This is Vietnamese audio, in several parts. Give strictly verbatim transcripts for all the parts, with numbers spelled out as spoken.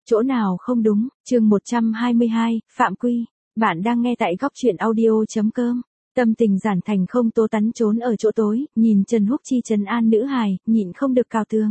Chỗ nào không đúng, chương một trăm hai mươi hai, Phạm Quy. Bạn đang nghe tại góc truyện audio.com. Tâm tình Giản Thành không tố tắn trốn ở chỗ tối, nhìn Trần Húc Chi trấn an nữ hài, nhịn không được cào tường.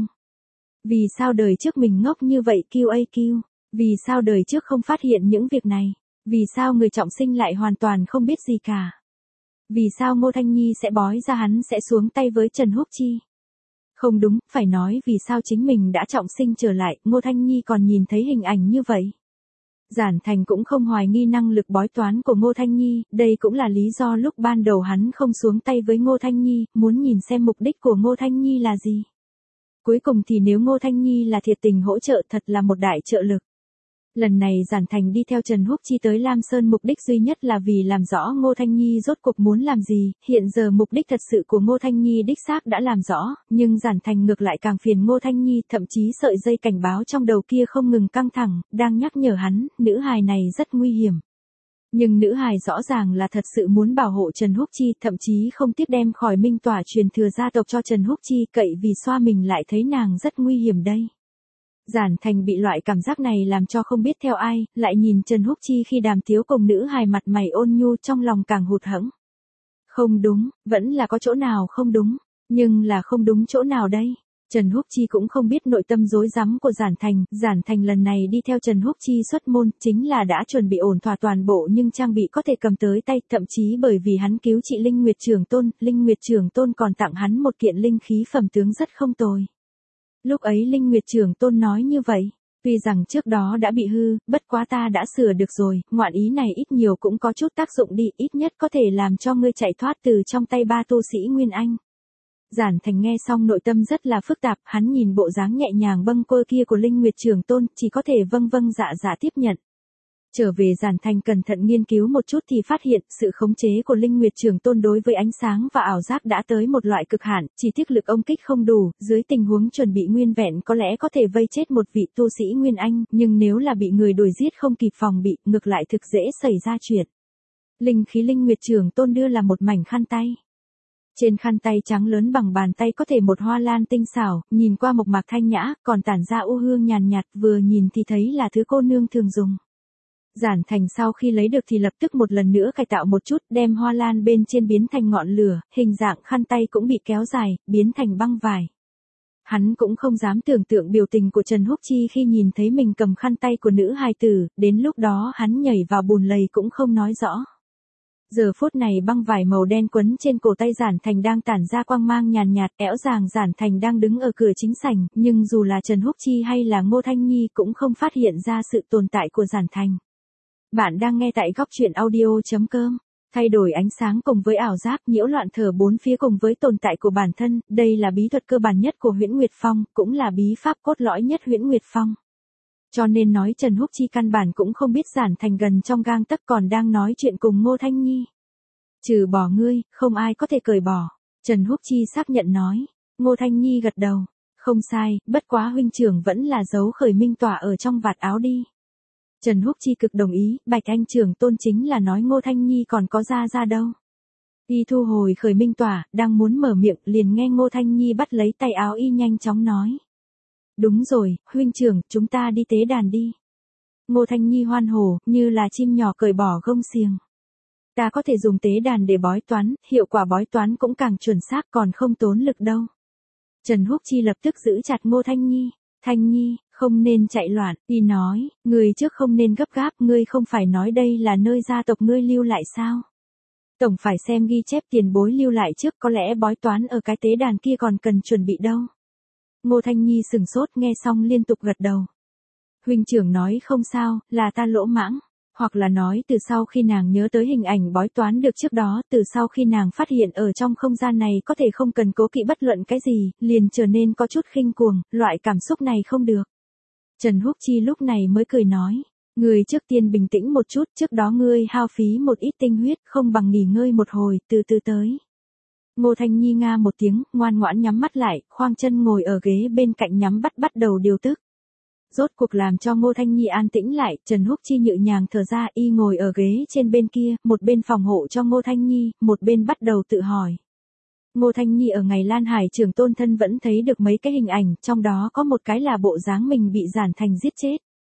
Vì sao đời trước mình ngốc như vậy kiu a kiu? Vì sao đời trước không phát hiện những việc này? Vì sao người trọng sinh lại hoàn toàn không biết gì cả? Vì sao Ngô Thanh Nhi sẽ bói ra hắn sẽ xuống tay với Trần Húc Chi? Không đúng, phải nói vì sao chính mình đã trọng sinh trở lại, Ngô Thanh Nhi còn nhìn thấy hình ảnh như vậy. Giản Thành cũng không hoài nghi năng lực bói toán của Ngô Thanh Nhi, đây cũng là lý do lúc ban đầu hắn không xuống tay với Ngô Thanh Nhi, muốn nhìn xem mục đích của Ngô Thanh Nhi là gì. Cuối cùng thì nếu Ngô Thanh Nhi là thiệt tình hỗ trợ thật là một đại trợ lực. Lần này Giản Thành đi theo Trần Húc Chi tới Lam Sơn mục đích duy nhất là vì làm rõ Ngô Thanh Nhi rốt cuộc muốn làm gì, hiện giờ mục đích thật sự của Ngô Thanh Nhi đích xác đã làm rõ, nhưng Giản Thành ngược lại càng phiền Ngô Thanh Nhi, thậm chí sợi dây cảnh báo trong đầu kia không ngừng căng thẳng, đang nhắc nhở hắn, nữ hài này rất nguy hiểm. Nhưng nữ hài rõ ràng là thật sự muốn bảo hộ Trần Húc Chi, thậm chí không tiếc đem khỏi minh tỏa truyền thừa gia tộc cho Trần Húc Chi, cậy vì xoa mình lại thấy nàng rất nguy hiểm đây. Giản Thành bị loại cảm giác này làm cho không biết theo ai, lại nhìn Trần Húc Chi khi đàm tiếu cùng nữ hài mặt mày ôn nhu trong lòng càng hụt hẫng. Không đúng, vẫn là có chỗ nào không đúng, nhưng là không đúng chỗ nào đây? Trần Húc Chi cũng không biết nội tâm rối rắm của Giản Thành, Giản Thành lần này đi theo Trần Húc Chi xuất môn, chính là đã chuẩn bị ổn thỏa toàn bộ nhưng trang bị có thể cầm tới tay, thậm chí bởi vì hắn cứu trị Linh Nguyệt Trường Tôn, Linh Nguyệt Trường Tôn còn tặng hắn một kiện linh khí phẩm tướng rất không tồi. Lúc ấy Linh Nguyệt Trường Tôn nói như vậy, tuy rằng trước đó đã bị hư, bất quá ta đã sửa được rồi, ngoạn ý này ít nhiều cũng có chút tác dụng đi, ít nhất có thể làm cho ngươi chạy thoát từ trong tay ba tu sĩ Nguyên Anh. Giản Thành nghe xong nội tâm rất là phức tạp, hắn nhìn bộ dáng nhẹ nhàng bâng quơ kia của Linh Nguyệt Trường Tôn, chỉ có thể vâng vâng dạ dạ tiếp nhận. Trở về Giản Thành cẩn thận nghiên cứu một chút thì phát hiện, sự khống chế của Linh Nguyệt Trường Tôn đối với ánh sáng và ảo giác đã tới một loại cực hạn, chỉ tiếc lực ông kích không đủ, dưới tình huống chuẩn bị nguyên vẹn có lẽ có thể vây chết một vị tu sĩ Nguyên Anh, nhưng nếu là bị người đuổi giết không kịp phòng bị, ngược lại thực dễ xảy ra chuyện. Linh khí Linh Nguyệt Trường Tôn đưa là một mảnh khăn tay. Trên khăn tay trắng lớn bằng bàn tay có thể một hoa lan tinh xảo, nhìn qua mộc mạc thanh nhã, còn tản ra u hương nhàn nhạt, vừa nhìn thì thấy là thứ cô nương thường dùng. Giản Thành sau khi lấy được thì lập tức một lần nữa cải tạo một chút, đem hoa lan bên trên biến thành ngọn lửa, hình dạng khăn tay cũng bị kéo dài, biến thành băng vải. Hắn cũng không dám tưởng tượng biểu tình của Trần Húc Chi khi nhìn thấy mình cầm khăn tay của nữ hài tử, đến lúc đó hắn nhảy vào bùn lầy cũng không nói rõ. Giờ phút này băng vải màu đen quấn trên cổ tay Giản Thành đang tản ra quang mang nhàn nhạt, ẻo ràng Giản Thành đang đứng ở cửa chính sảnh, nhưng dù là Trần Húc Chi hay là Ngô Thanh Nhi cũng không phát hiện ra sự tồn tại của Giản Thành. Bạn đang nghe tại góc truyện audio.com. Thay đổi ánh sáng cùng với ảo giác, nhiễu loạn thở bốn phía cùng với tồn tại của bản thân, đây là bí thuật cơ bản nhất của Huyễn Nguyệt Phong, cũng là bí pháp cốt lõi nhất Huyễn Nguyệt Phong. Cho nên nói Trần Húc Chi căn bản cũng không biết Giản Thành gần trong gang tấc còn đang nói chuyện cùng Ngô Thanh Nhi. Trừ bỏ ngươi, không ai có thể cởi bỏ. Trần Húc Chi xác nhận nói. Ngô Thanh Nhi gật đầu. Không sai, bất quá huynh trưởng vẫn là giấu khởi minh tỏa ở trong vạt áo đi. Trần Húc Chi cực đồng ý, Bạch Anh Trường Tôn chính là nói Ngô Thanh Nhi còn có ra ra đâu. Y thu hồi khởi minh tỏa, đang muốn mở miệng, liền nghe Ngô Thanh Nhi bắt lấy tay áo y nhanh chóng nói. Đúng rồi, huynh trưởng, chúng ta đi tế đàn đi. Ngô Thanh Nhi hoan hô, như là chim nhỏ cởi bỏ gông xiềng. Ta có thể dùng tế đàn để bói toán, hiệu quả bói toán cũng càng chuẩn xác còn không tốn lực đâu. Trần Húc Chi lập tức giữ chặt Ngô Thanh Nhi. Thanh Nhi, không nên chạy loạn, y nói, người trước không nên gấp gáp, ngươi không phải nói đây là nơi gia tộc ngươi lưu lại sao? Tổng phải xem ghi chép tiền bối lưu lại trước, có lẽ bói toán ở cái tế đàn kia còn cần chuẩn bị đâu. Ngô Thanh Nhi sừng sốt nghe xong liên tục gật đầu. Huynh trưởng nói không sao, là ta lỗ mãng. Hoặc là nói từ sau khi nàng nhớ tới hình ảnh bói toán được trước đó, từ sau khi nàng phát hiện ở trong không gian này có thể không cần cố kỵ bất luận cái gì, liền trở nên có chút khinh cuồng, loại cảm xúc này không được. Trần Húc Chi lúc này mới cười nói, ngươi trước tiên bình tĩnh một chút, trước đó ngươi hao phí một ít tinh huyết, không bằng nghỉ ngơi một hồi, từ từ tới. Ngô Thanh Nhi nga một tiếng, ngoan ngoãn nhắm mắt lại, khoang chân ngồi ở ghế bên cạnh nhắm bắt bắt đầu điều tức. Rốt cuộc làm cho Ngô Thanh Nhi an tĩnh lại, Trần Húc Chi nhự nhàng thở ra, y ngồi ở ghế trên bên kia, một bên phòng hộ cho Ngô Thanh Nhi, một bên bắt đầu tự hỏi. Ngô Thanh Nhi ở ngày Lan Hải Trường Tôn thân vẫn thấy được mấy cái hình ảnh, trong đó có một cái là bộ dáng mình bị Giản Thành giết chết.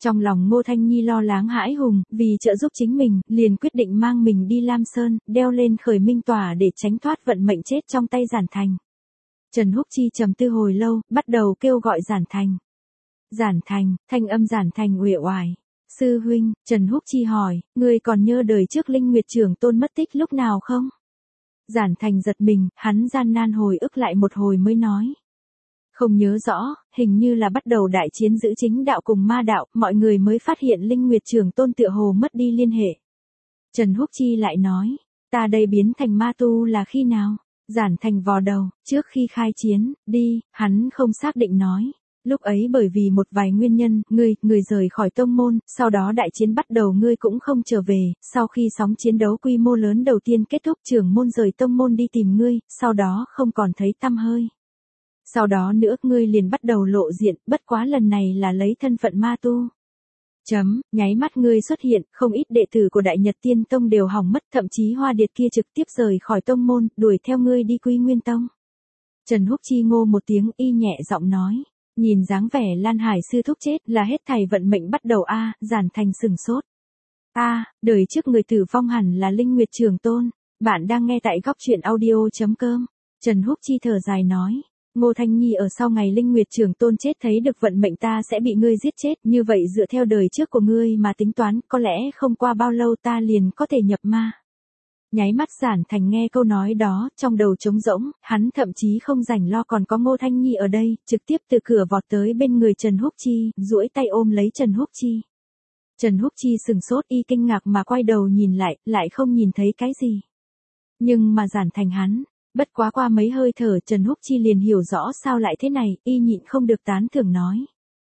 Trong lòng Ngô Thanh Nhi lo lắng hãi hùng, vì trợ giúp chính mình, liền quyết định mang mình đi Lam Sơn, đeo lên khởi minh tỏa để tránh thoát vận mệnh chết trong tay Giản Thành. Trần Húc Chi trầm tư hồi lâu, bắt đầu kêu gọi Giản Thành. Giản Thành, thanh âm Giản Thành uể oải. Sư huynh, Trần Húc Chi hỏi, ngươi còn nhớ đời trước Linh Nguyệt Trưởng Tôn mất tích lúc nào không? Giản Thành giật mình, hắn gian nan hồi ức lại một hồi mới nói. Không nhớ rõ, hình như là bắt đầu đại chiến giữ chính đạo cùng ma đạo, mọi người mới phát hiện Linh Nguyệt Trưởng Tôn tựa hồ mất đi liên hệ. Trần Húc Chi lại nói, ta đây biến thành ma tu là khi nào? Giản Thành vò đầu, trước khi khai chiến, đi, hắn không xác định nói. Lúc ấy bởi vì một vài nguyên nhân, ngươi, người rời khỏi tông môn, sau đó đại chiến bắt đầu ngươi cũng không trở về, sau khi sóng chiến đấu quy mô lớn đầu tiên kết thúc trưởng môn rời tông môn đi tìm ngươi, sau đó không còn thấy tăm hơi. Sau đó nữa ngươi liền bắt đầu lộ diện, bất quá lần này là lấy thân phận ma tu. Chấm, nháy mắt ngươi xuất hiện, không ít đệ tử của Đại Nhật Tiên Tông đều hỏng mất, thậm chí Hoa Điệt kia trực tiếp rời khỏi tông môn, đuổi theo ngươi đi Quy Nguyên Tông. Trần Húc Chi ngô một tiếng y nhẹ giọng nói. Nhìn dáng vẻ Lan Hải sư thúc chết là hết thảy vận mệnh bắt đầu a. À, Giản Thành sừng sốt. A, à, đời trước người tử vong hẳn là Linh Nguyệt Trường Tôn. Bạn đang nghe tại góc truyện audio chấm com. Trần Húc Chi thở dài nói. Ngô Thanh Nhi ở sau ngày Linh Nguyệt Trường Tôn chết thấy được vận mệnh ta sẽ bị ngươi giết chết, như vậy dựa theo đời trước của ngươi mà tính toán, có lẽ không qua bao lâu ta liền có thể nhập ma. Nháy mắt Giản Thành nghe câu nói đó, trong đầu trống rỗng, hắn thậm chí không rảnh lo còn có Ngô Thanh Nhi ở đây, trực tiếp từ cửa vọt tới bên người Trần Húc Chi, duỗi tay ôm lấy Trần Húc Chi. Trần Húc Chi sừng sốt y kinh ngạc mà quay đầu nhìn lại, lại không nhìn thấy cái gì. Nhưng mà Giản Thành hắn, bất quá qua mấy hơi thở Trần Húc Chi liền hiểu rõ sao lại thế này, y nhịn không được tán thưởng nói.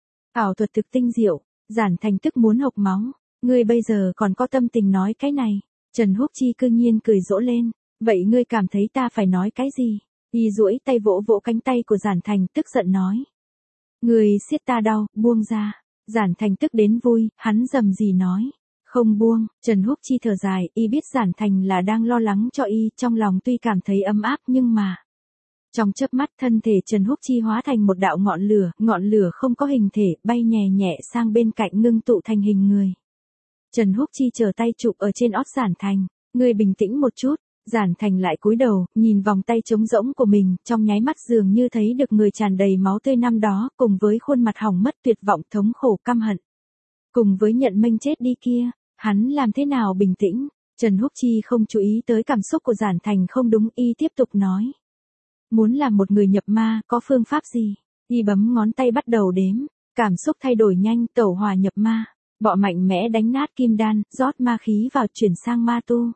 Ảo thuật thực tinh diệu, Giản Thành tức muốn hộc máu, ngươi bây giờ còn có tâm tình nói cái này. Trần Húc Chi cư nhiên cười dỗ lên, vậy ngươi cảm thấy ta phải nói cái gì? Y duỗi tay vỗ vỗ cánh tay của Giản Thành tức giận nói. Ngươi siết ta đau, buông ra. Giản Thành tức đến vui, hắn rầm rì nói. Không buông, Trần Húc Chi thở dài, y biết Giản Thành là đang lo lắng cho y, trong lòng tuy cảm thấy ấm áp nhưng mà. Trong chớp mắt thân thể Trần Húc Chi hóa thành một đạo ngọn lửa, ngọn lửa không có hình thể, bay nhẹ nhẹ sang bên cạnh ngưng tụ thành hình người. Trần Húc Chi trở tay chụp ở trên ót Giản Thành, ngươi bình tĩnh một chút. Giản Thành lại cúi đầu, nhìn vòng tay trống rỗng của mình, trong nháy mắt dường như thấy được người tràn đầy máu tươi năm đó, cùng với khuôn mặt hỏng mất tuyệt vọng thống khổ căm hận. Cùng với nhận mệnh chết đi kia, hắn làm thế nào bình tĩnh? Trần Húc Chi không chú ý tới cảm xúc của Giản Thành không đúng, y tiếp tục nói. Muốn làm một người nhập ma, có phương pháp gì? Y bấm ngón tay bắt đầu đếm, cảm xúc thay đổi nhanh, tẩu hòa nhập ma. Bọ mạnh mẽ đánh nát kim đan, rót ma khí vào chuyển sang ma tu.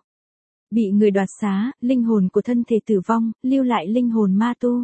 Bị người đoạt xá, linh hồn của thân thể tử vong, lưu lại linh hồn ma tu.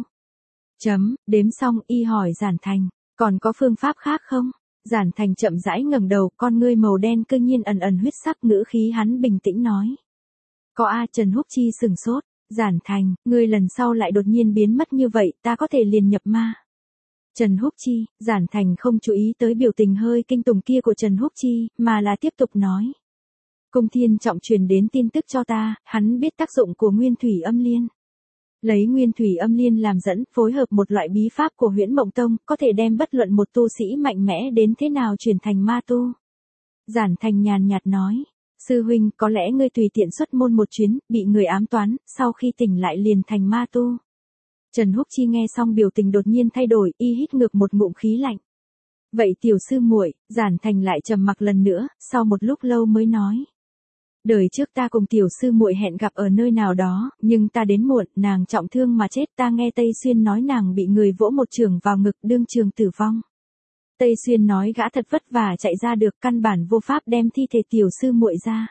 Chấm, đếm xong y hỏi Giản Thành, còn có phương pháp khác không? Giản Thành chậm rãi ngẩng đầu, con ngươi màu đen cư nhiên ẩn ẩn huyết sắc, ngữ khí hắn bình tĩnh nói. Có a. Trần Húc Chi sừng sốt. Giản Thành, ngươi lần sau lại đột nhiên biến mất như vậy, ta có thể liền nhập ma. Trần Húc Chi, Giản Thành không chú ý tới biểu tình hơi kinh tủng kia của Trần Húc Chi, mà là tiếp tục nói. Cung Thiên Trọng truyền đến tin tức cho ta, hắn biết tác dụng của Nguyên Thủy Âm Liên. Lấy Nguyên Thủy Âm Liên làm dẫn, phối hợp một loại bí pháp của Huyễn Mộng Tông, có thể đem bất luận một tu sĩ mạnh mẽ đến thế nào chuyển thành ma tu. Giản Thành nhàn nhạt nói. Sư huynh, có lẽ ngươi tùy tiện xuất môn một chuyến, bị người ám toán, sau khi tỉnh lại liền thành ma tu. Trần Húc Chi nghe xong biểu tình đột nhiên thay đổi, y hít ngược một ngụm khí lạnh. Vậy tiểu sư muội, Giản Thành lại trầm mặc lần nữa, sau một lúc lâu mới nói. Đời trước ta cùng tiểu sư muội hẹn gặp ở nơi nào đó, nhưng ta đến muộn, nàng trọng thương mà chết, ta nghe Tây Xuyên nói nàng bị người vỗ một chưởng vào ngực, đương trường tử vong. Tây Xuyên nói gã thật vất vả chạy ra được, căn bản vô pháp đem thi thể tiểu sư muội ra.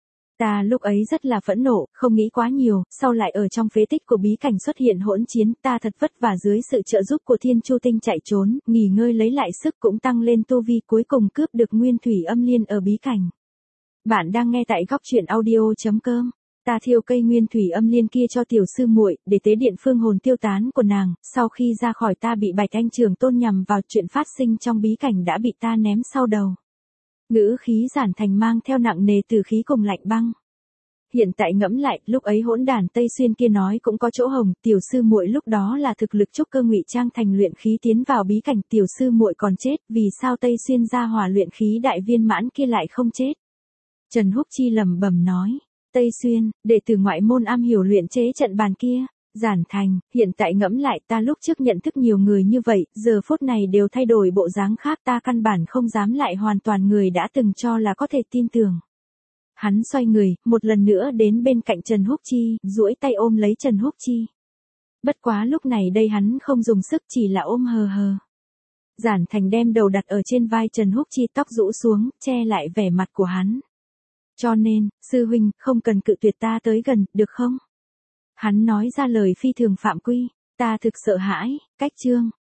Ta lúc ấy rất là phẫn nộ, không nghĩ quá nhiều, sau lại ở trong phế tích của bí cảnh xuất hiện hỗn chiến, ta thật vất vả dưới sự trợ giúp của Thiên Chu Tinh chạy trốn, nghỉ ngơi lấy lại sức cũng tăng lên tu vi, cuối cùng cướp được Nguyên Thủy Âm Liên ở bí cảnh. Bạn đang nghe tại góc truyện audio chấm com. Ta thiêu cây Nguyên Thủy Âm Liên kia cho tiểu sư muội, để tế điện phương hồn tiêu tán của nàng, sau khi ra khỏi ta bị Bạch Anh Trường Tôn nhằm vào chuyện phát sinh trong bí cảnh đã bị ta ném sau đầu. Ngữ khí Giản Thành mang theo nặng nề từ khí cùng lạnh băng. hiện tại ngẫm lại, lúc ấy hỗn đản Tây Xuyên kia nói cũng có chỗ hồng, tiểu sư muội lúc đó là thực lực trúc cơ ngụy trang thành luyện khí tiến vào bí cảnh, tiểu sư muội còn chết, vì sao Tây Xuyên gia hỏa luyện khí đại viên mãn kia lại không chết? Trần Húc Chi lẩm bẩm nói, Tây Xuyên, đệ tử ngoại môn am hiểu luyện chế trận bàn kia. Giản Thành, hiện tại ngẫm lại, ta lúc trước nhận thức nhiều người như vậy, giờ phút này đều thay đổi bộ dáng khác, ta căn bản không dám lại hoàn toàn người đã từng cho là có thể tin tưởng. Hắn xoay người, một lần nữa đến bên cạnh Trần Húc Chi, duỗi tay ôm lấy Trần Húc Chi. Bất quá lúc này đây hắn không dùng sức, chỉ là ôm hờ hờ. Giản Thành đem đầu đặt ở trên vai Trần Húc Chi, tóc rũ xuống, che lại vẻ mặt của hắn. Cho nên, sư huynh, không cần cự tuyệt ta tới gần, được không? Hắn nói ra lời phi thường phạm quy, ta thực sợ hãi, cách chương.